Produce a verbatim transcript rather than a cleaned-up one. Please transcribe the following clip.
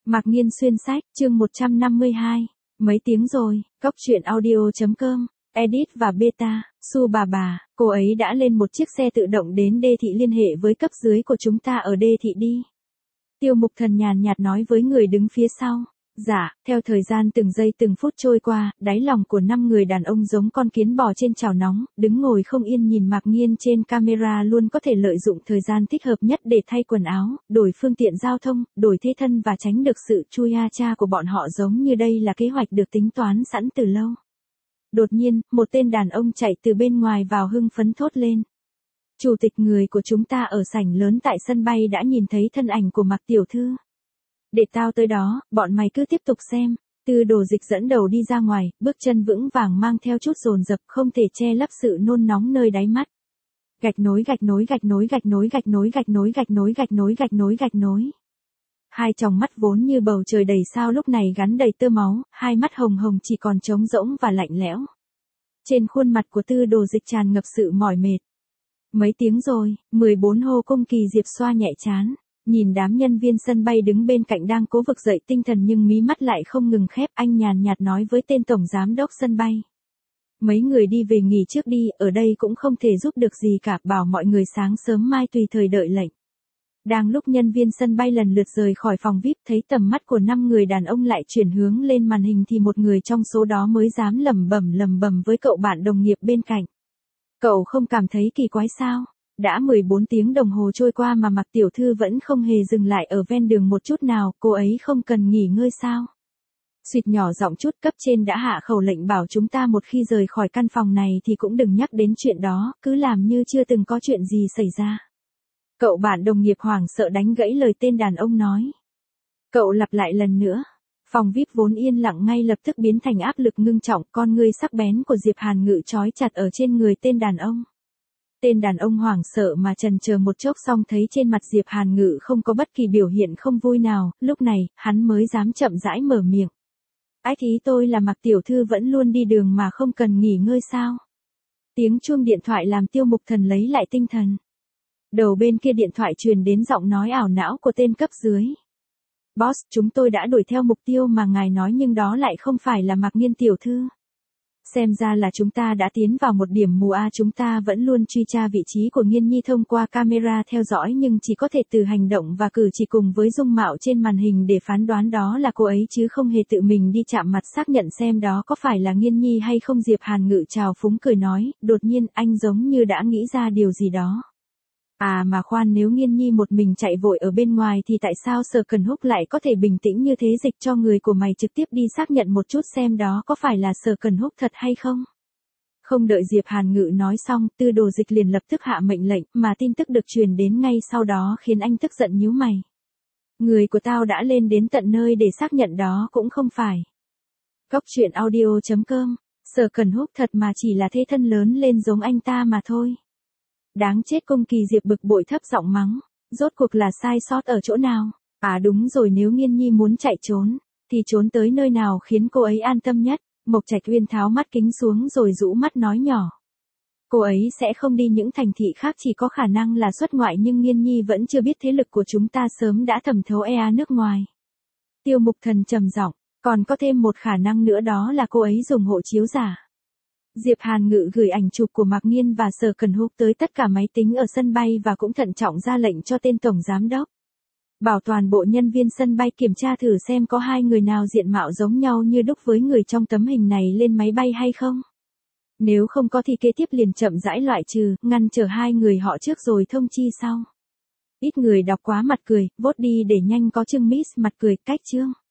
Mạc Nghiên xuyên sách, chương một trăm năm mươi hai. Mấy tiếng rồi, cốc truyện audio.com, edit và beta, Su bà bà, cô ấy đã lên một chiếc xe tự động đến đê thị liên hệ với cấp dưới của chúng ta ở đê thị đi. Tiêu Mục Thần nhàn nhạt nói với người đứng phía sau. Dạ, theo thời gian từng giây từng phút trôi qua, đáy lòng của năm người đàn ông giống con kiến bò trên chảo nóng, đứng ngồi không yên nhìn Mạc Nghiên trên camera luôn có thể lợi dụng thời gian thích hợp nhất để thay quần áo, đổi phương tiện giao thông, đổi thế thân và tránh được sự chui ha cha của bọn họ giống như đây là kế hoạch được tính toán sẵn từ lâu. Đột nhiên, một tên đàn ông chạy từ bên ngoài vào hưng phấn thốt lên. Chủ tịch người của chúng ta ở sảnh lớn tại sân bay đã nhìn thấy thân ảnh của Mạc tiểu thư. Để tao tới đó, bọn mày cứ tiếp tục xem. Tư Đồ Dịch dẫn đầu đi ra ngoài, bước chân vững vàng mang theo chút dồn dập không thể che lấp sự nôn nóng nơi đáy mắt. Gạch nối gạch nối gạch nối gạch nối gạch nối gạch nối gạch nối gạch nối gạch nối gạch nối. Hai tròng mắt vốn như bầu trời đầy sao lúc này gắn đầy tơ máu, hai mắt hồng hồng chỉ còn trống rỗng và lạnh lẽo. Trên khuôn mặt của Tư Đồ Dịch tràn ngập sự mỏi mệt. Mấy tiếng rồi, mười bốn hô Cung Kỳ Diệp xoa nhẹ trán. Nhìn đám nhân viên sân bay đứng bên cạnh đang cố vực dậy tinh thần nhưng mí mắt lại không ngừng khép, anh nhàn nhạt nói với tên tổng giám đốc sân bay. Mấy người đi về nghỉ trước đi, ở đây cũng không thể giúp được gì cả, bảo mọi người sáng sớm mai tùy thời đợi lệnh. Đang lúc nhân viên sân bay lần lượt rời khỏi phòng vi ai pi thấy tầm mắt của năm người đàn ông lại chuyển hướng lên màn hình thì một người trong số đó mới dám lẩm bẩm lẩm bẩm với cậu bạn đồng nghiệp bên cạnh. Cậu không cảm thấy kỳ quái sao? Đã mười bốn tiếng đồng hồ trôi qua mà Mạc tiểu thư vẫn không hề dừng lại ở ven đường một chút nào, cô ấy không cần nghỉ ngơi sao? Suýt nhỏ giọng chút, cấp trên đã hạ khẩu lệnh bảo chúng ta một khi rời khỏi căn phòng này thì cũng đừng nhắc đến chuyện đó, cứ làm như chưa từng có chuyện gì xảy ra. Cậu bạn đồng nghiệp hoảng sợ đánh gãy lời tên đàn ông nói. Cậu lặp lại lần nữa. Phòng vi ai pi vốn yên lặng ngay lập tức biến thành áp lực ngưng trọng, con ngươi sắc bén của Diệp Hàn Ngự trói chặt ở trên người tên đàn ông. Tên đàn ông hoảng sợ mà chần chờ một chốc xong thấy trên mặt Diệp Hàn Ngự không có bất kỳ biểu hiện không vui nào, lúc này, hắn mới dám chậm rãi mở miệng. Ách ý tôi là Mạc tiểu thư vẫn luôn đi đường mà không cần nghỉ ngơi sao? Tiếng chuông điện thoại làm Tiêu Mục Thần lấy lại tinh thần. Đầu bên kia điện thoại truyền đến giọng nói ảo não của tên cấp dưới. Boss, chúng tôi đã đuổi theo mục tiêu mà ngài nói nhưng đó lại không phải là Mạc Nghiên tiểu thư. Xem ra là chúng ta đã tiến vào một điểm mù a, chúng ta vẫn luôn truy tra vị trí của Nghiên Nhi thông qua camera theo dõi nhưng chỉ có thể từ hành động và cử chỉ cùng với dung mạo trên màn hình để phán đoán đó là cô ấy chứ không hề tự mình đi chạm mặt xác nhận xem đó có phải là Nghiên Nhi hay không. Diệp Hàn Ngự trào phúng cười nói, đột nhiên anh giống như đã nghĩ ra điều gì đó. À mà khoan, nếu Nghiên Nhi một mình chạy vội ở bên ngoài thì tại sao Sở Cần Húc lại có thể bình tĩnh như thế? Dịch cho người của mày trực tiếp đi xác nhận một chút xem đó có phải là Sở Cần Húc thật hay không. Không đợi Diệp Hàn Ngự nói xong, Tư Đồ Dịch liền lập tức hạ mệnh lệnh, mà tin tức được truyền đến ngay sau đó khiến anh tức giận nhíu mày. Người của tao đã lên đến tận nơi để xác nhận đó cũng không phải. Cốc truyện audio.com, Sở Cần Húc thật mà chỉ là thế thân lớn lên giống anh ta mà thôi. Đáng chết, Cung Kỳ Diệp bực bội thấp giọng mắng, rốt cuộc là sai sót ở chỗ nào? À đúng rồi, nếu Nghiên Nhi muốn chạy trốn, thì trốn tới nơi nào khiến cô ấy an tâm nhất? Mộc Trạch Uyên tháo mắt kính xuống rồi rũ mắt nói nhỏ. Cô ấy sẽ không đi những thành thị khác, chỉ có khả năng là xuất ngoại, nhưng Nghiên Nhi vẫn chưa biết thế lực của chúng ta sớm đã thẩm thấu e a nước ngoài. Tiêu Mục Thần trầm giọng, còn có thêm một khả năng nữa, đó là cô ấy dùng hộ chiếu giả. Diệp Hàn Ngự gửi ảnh chụp của Mạc Nghiên và Sở Cần Húc tới tất cả máy tính ở sân bay và cũng thận trọng ra lệnh cho tên tổng giám đốc. Bảo toàn bộ nhân viên sân bay kiểm tra thử xem có hai người nào diện mạo giống nhau như đúc với người trong tấm hình này lên máy bay hay không. Nếu không có thì kế tiếp liền chậm rãi loại trừ, ngăn chờ hai người họ trước rồi thông chi sau. Ít người đọc quá mặt cười, vote đi để nhanh có chương miss mặt cười, cách chương.